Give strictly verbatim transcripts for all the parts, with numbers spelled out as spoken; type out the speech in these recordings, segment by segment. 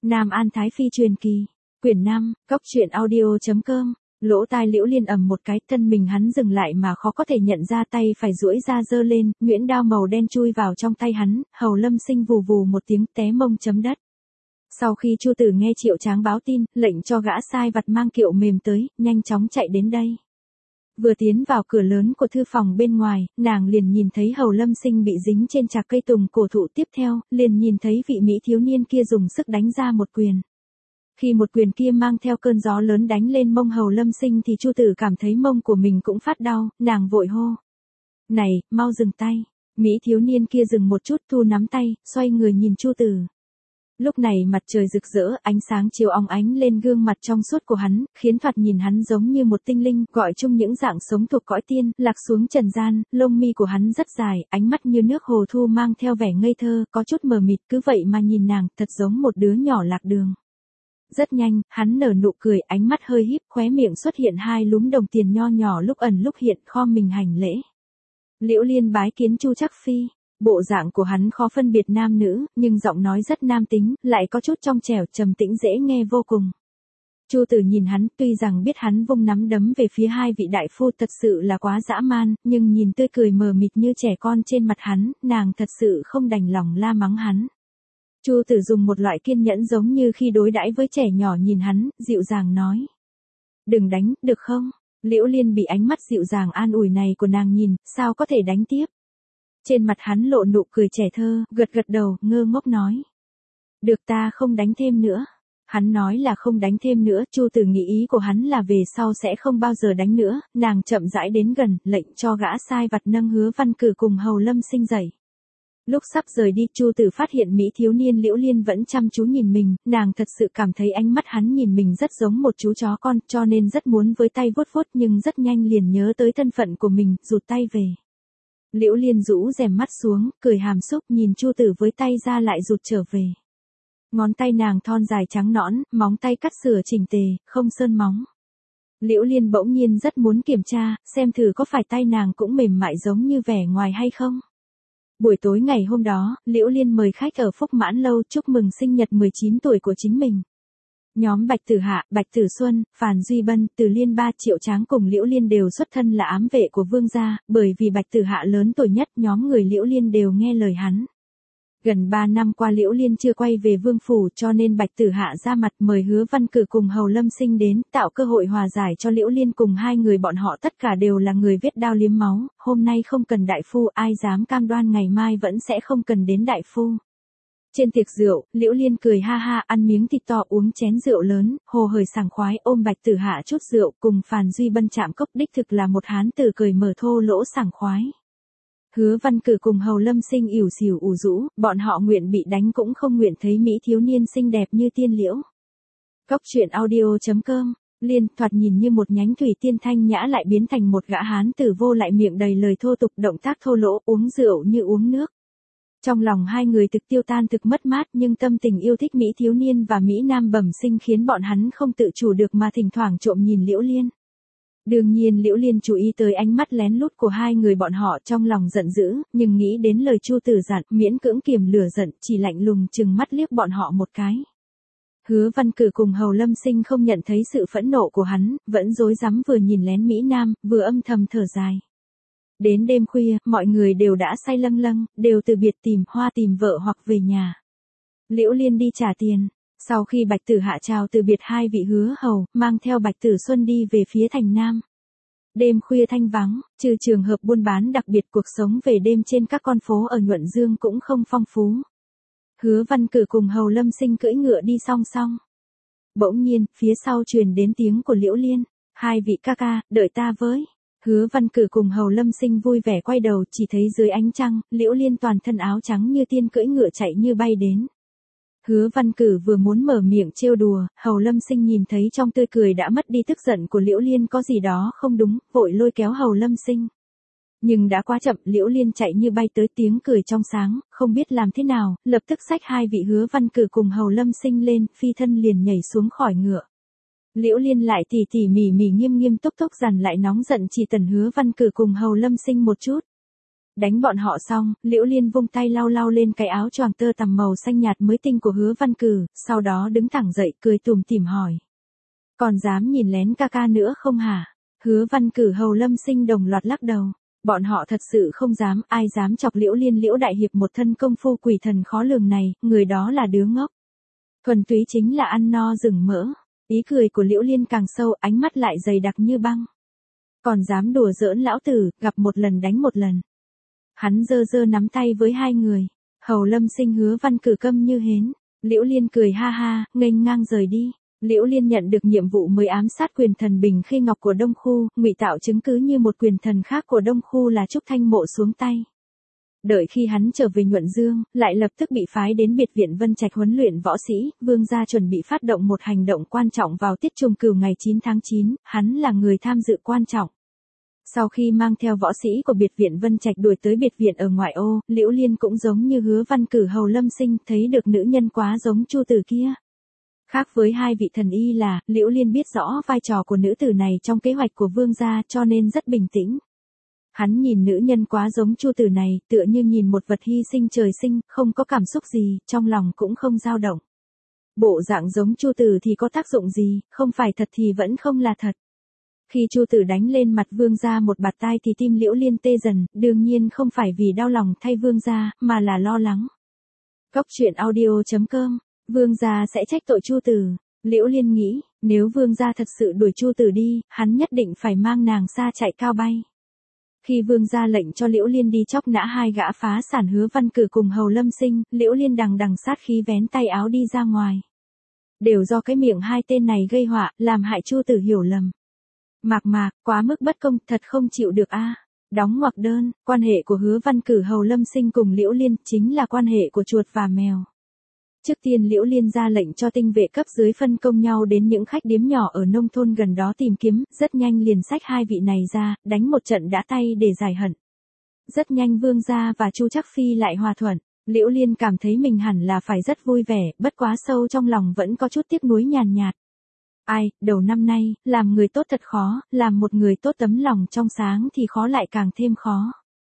Nam An Thái Phi truyền kỳ, quyển năm, cốc truyện audio chấm com. Lỗ tai Liễu Liên ầm một cái, thân mình hắn dừng lại mà khó có thể nhận ra, tay phải duỗi ra giơ lên, nhuyễn đao màu đen chui vào trong tay hắn, Hầu Lâm Sinh vù vù một tiếng té mông chấm đất. Sau khi Chu Tử nghe Triệu Tráng báo tin, lệnh cho gã sai vặt mang kiệu mềm tới, nhanh chóng chạy đến đây. Vừa tiến vào cửa lớn của thư phòng bên ngoài, nàng liền nhìn thấy Hầu Lâm Sinh bị dính trên chạc cây tùng cổ thụ, tiếp theo, liền nhìn thấy vị mỹ thiếu niên kia dùng sức đánh ra một quyền. Khi một quyền kia mang theo cơn gió lớn đánh lên mông Hầu Lâm Sinh thì Chu Tử cảm thấy mông của mình cũng phát đau, nàng vội hô. Này, mau dừng tay. Mỹ thiếu niên kia dừng một chút, thu nắm tay, xoay người nhìn Chu Tử. Lúc này mặt trời rực rỡ, ánh sáng chiếu óng ánh lên gương mặt trong suốt của hắn, khiến thoạt nhìn hắn giống như một tinh linh, gọi chung những dạng sống thuộc cõi tiên, lạc xuống trần gian, lông mi của hắn rất dài, ánh mắt như nước hồ thu mang theo vẻ ngây thơ, có chút mờ mịt, cứ vậy mà nhìn nàng, thật giống một đứa nhỏ lạc đường. Rất nhanh, hắn nở nụ cười, ánh mắt hơi híp, khóe miệng xuất hiện hai lúm đồng tiền nho nhỏ lúc ẩn lúc hiện, khom mình hành lễ. Liễu Liên bái kiến Chu Trác Phi. Bộ dạng của hắn khó phân biệt nam nữ, nhưng giọng nói rất nam tính, lại có chút trong trẻo, trầm tĩnh dễ nghe vô cùng. Chu Tử nhìn hắn, tuy rằng biết hắn vung nắm đấm về phía hai vị đại phu thật sự là quá dã man, nhưng nhìn tươi cười mờ mịt như trẻ con trên mặt hắn, nàng thật sự không đành lòng la mắng hắn. Chu Tử dùng một loại kiên nhẫn giống như khi đối đãi với trẻ nhỏ, nhìn hắn, dịu dàng nói. Đừng đánh, được không? Liễu Liên bị ánh mắt dịu dàng an ủi này của nàng nhìn, sao có thể đánh tiếp? Trên mặt hắn lộ nụ cười trẻ thơ, gật gật đầu, ngơ ngốc nói. Được, ta không đánh thêm nữa. Hắn nói là không đánh thêm nữa, Chu Tử nghĩ ý của hắn là về sau sẽ không bao giờ đánh nữa, nàng chậm rãi đến gần, lệnh cho gã sai vặt nâng Hứa Văn Cử cùng Hầu Lâm Sinh dậy. Lúc sắp rời đi, Chu Tử phát hiện mỹ thiếu niên Liễu Liên vẫn chăm chú nhìn mình, nàng thật sự cảm thấy ánh mắt hắn nhìn mình rất giống một chú chó con, cho nên rất muốn với tay vuốt vuốt, nhưng rất nhanh liền nhớ tới thân phận của mình, rụt tay về. Liễu Liên rũ rèm mắt xuống, cười hàm xúc nhìn Chu Tử với tay ra lại rụt trở về. Ngón tay nàng thon dài trắng nõn, móng tay cắt sửa chỉnh tề, không sơn móng. Liễu Liên bỗng nhiên rất muốn kiểm tra, xem thử có phải tay nàng cũng mềm mại giống như vẻ ngoài hay không. Buổi tối ngày hôm đó, Liễu Liên mời khách ở Phúc Mãn Lâu chúc mừng sinh nhật mười chín tuổi của chính mình. Nhóm Bạch Tử Hạ, Bạch Tử Xuân, Phàn Duy Bân, Từ Liên ba Triệu Tráng cùng Liễu Liên đều xuất thân là ám vệ của vương gia, bởi vì Bạch Tử Hạ lớn tuổi nhất, nhóm người Liễu Liên đều nghe lời hắn. Gần ba năm qua Liễu Liên chưa quay về vương phủ, cho nên Bạch Tử Hạ ra mặt mời Hứa Văn Cử cùng Hầu Lâm Sinh đến, tạo cơ hội hòa giải cho Liễu Liên cùng hai người bọn họ, tất cả đều là người viết đao liếm máu, hôm nay không cần đại phu, ai dám cam đoan ngày mai vẫn sẽ không cần đến đại phu. Trên tiệc rượu, Liễu Liên cười ha ha, ăn miếng thịt to, uống chén rượu lớn, hồ hởi sảng khoái, ôm Bạch Tử Hạ chút rượu, cùng Phàn Duy Bân chạm cốc, đích thực là một hán tử cười mở thô lỗ sảng khoái. Hứa Văn Cử cùng Hầu Lâm Sinh ỉu xìu ủ rũ, bọn họ nguyện bị đánh cũng không nguyện thấy mỹ thiếu niên xinh đẹp như tiên liễu. Cốc truyện audio chấm com. Liên, thoạt nhìn như một nhánh thủy tiên thanh nhã lại biến thành một gã hán tử vô lại, miệng đầy lời thô tục, động tác thô lỗ, uống rượu như uống nước. Trong lòng hai người thực tiêu tan thực mất mát, nhưng tâm tình yêu thích mỹ thiếu niên và mỹ nam bẩm sinh khiến bọn hắn không tự chủ được mà thỉnh thoảng trộm nhìn Liễu Liên. Đương nhiên Liễu Liên chú ý tới ánh mắt lén lút của hai người bọn họ, trong lòng giận dữ, nhưng nghĩ đến lời Chu Tử dặn, miễn cưỡng kiềm lửa giận, chỉ lạnh lùng trừng mắt liếc bọn họ một cái. Hứa Văn Cử cùng Hầu Lâm Sinh không nhận thấy sự phẫn nộ của hắn, vẫn rối rắm vừa nhìn lén mỹ nam, vừa âm thầm thở dài. Đến đêm khuya, mọi người đều đã say lâng lâng, đều từ biệt tìm hoa tìm vợ hoặc về nhà. Liễu Liên đi trả tiền. Sau khi Bạch Tử Hạ chào từ biệt hai vị hứa hầu, mang theo Bạch Tử Xuân đi về phía thành Nam. Đêm khuya thanh vắng, trừ trường hợp buôn bán đặc biệt, cuộc sống về đêm trên các con phố ở Nhuận Dương cũng không phong phú. Hứa Văn Cử cùng Hầu Lâm Sinh cưỡi ngựa đi song song. Bỗng nhiên, phía sau truyền đến tiếng của Liễu Liên. Hai vị ca ca, đợi ta với. Hứa Văn Cử cùng Hầu Lâm Sinh vui vẻ quay đầu, chỉ thấy dưới ánh trăng, Liễu Liên toàn thân áo trắng như tiên cưỡi ngựa chạy như bay đến. Hứa Văn Cử vừa muốn mở miệng trêu đùa, Hầu Lâm Sinh nhìn thấy trong tươi cười đã mất đi tức giận của Liễu Liên có gì đó không đúng, vội lôi kéo Hầu Lâm Sinh. Nhưng đã quá chậm, Liễu Liên chạy như bay tới, tiếng cười trong sáng, không biết làm thế nào, lập tức xách hai vị Hứa Văn Cử cùng Hầu Lâm Sinh lên, phi thân liền nhảy xuống khỏi ngựa. Liễu Liên lại tỉ tỉ mỉ mỉ nghiêm nghiêm túc túc dằn lại nóng giận chỉ tần Hứa Văn Cử cùng Hầu Lâm Sinh một chút. Đánh bọn họ xong, Liễu Liên vung tay lau lau lên cái áo choàng tơ tằm màu xanh nhạt mới tinh của Hứa Văn Cử, sau đó đứng thẳng dậy cười tủm tỉm hỏi. Còn dám nhìn lén ca ca nữa không hả? Hứa Văn Cử Hầu Lâm Sinh đồng loạt lắc đầu. Bọn họ thật sự không dám, ai dám chọc Liễu Liên Liễu Đại Hiệp một thân công phu quỷ thần khó lường này, người đó là đứa ngốc. Thuần túy chính là ăn no rừng mỡ. Ý cười của Liễu Liên càng sâu, ánh mắt lại dày đặc như băng. Còn dám đùa giỡn lão tử, gặp một lần đánh một lần. Hắn giơ giơ nắm tay với hai người. Hầu Lâm Sinh Hứa Văn Cử câm như hến. Liễu Liên cười ha ha, nghênh ngang rời đi. Liễu Liên nhận được nhiệm vụ mới ám sát quyền thần Bình Khê Ngọc của Đông Khu, ngụy tạo chứng cứ như một quyền thần khác của Đông Khu là Trúc Thanh Mộ xuống tay. Đợi khi hắn trở về Nhuận Dương, lại lập tức bị phái đến biệt viện Vân Trạch huấn luyện võ sĩ, Vương gia chuẩn bị phát động một hành động quan trọng vào tiết Trùng Cửu ngày chín tháng chín, hắn là người tham dự quan trọng. Sau khi mang theo võ sĩ của biệt viện Vân Trạch đuổi tới biệt viện ở ngoại ô, Liễu Liên cũng giống như Hứa Văn Cử Hầu Lâm Sinh, thấy được nữ nhân quá giống Chu Tử kia. Khác với hai vị thần y là, Liễu Liên biết rõ vai trò của nữ tử này trong kế hoạch của vương gia cho nên rất bình tĩnh. Hắn nhìn nữ nhân quá giống Chu Tử này, tựa như nhìn một vật hy sinh trời sinh, không có cảm xúc gì, trong lòng cũng không dao động. Bộ dạng giống Chu Tử thì có tác dụng gì, không phải thật thì vẫn không là thật. Khi Chu Tử đánh lên mặt vương gia một bạt tai thì tim Liễu Liên tê dần, đương nhiên không phải vì đau lòng thay vương gia, mà là lo lắng. Cốc truyện audio chấm com, vương gia sẽ trách tội Chu Tử. Liễu Liên nghĩ, nếu vương gia thật sự đuổi Chu Tử đi, hắn nhất định phải mang nàng xa chạy cao bay. Khi vương gia lệnh cho Liễu Liên đi chóc nã hai gã phá sản Hứa Văn Cử cùng Hầu Lâm Sinh, Liễu Liên đằng đằng sát khí vén tay áo đi ra ngoài. Đều do cái miệng hai tên này gây họa, làm hại Chu Tử hiểu lầm. Mạc mạc, quá mức bất công, thật không chịu được a. Đóng ngoặc đơn, quan hệ của Hứa Văn Cử Hầu Lâm Sinh cùng Liễu Liên chính là quan hệ của chuột và mèo. Trước tiên Liễu Liên ra lệnh cho tinh vệ cấp dưới phân công nhau đến những khách điếm nhỏ ở nông thôn gần đó tìm kiếm, rất nhanh liền xách hai vị này ra, đánh một trận đã tay để giải hận. Rất nhanh Vương gia và Chu Trắc Phi lại hòa thuận, Liễu Liên cảm thấy mình hẳn là phải rất vui vẻ, bất quá sâu trong lòng vẫn có chút tiếc nuối nhàn nhạt. Ai, đầu năm nay, làm người tốt thật khó, làm một người tốt tấm lòng trong sáng thì khó lại càng thêm khó.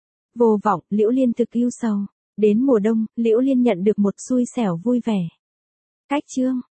Vô vọng, Liễu Liên thực ưu sầu. Đến mùa đông, Liễu Liên nhận được một xui xẻo vui vẻ. Cách chương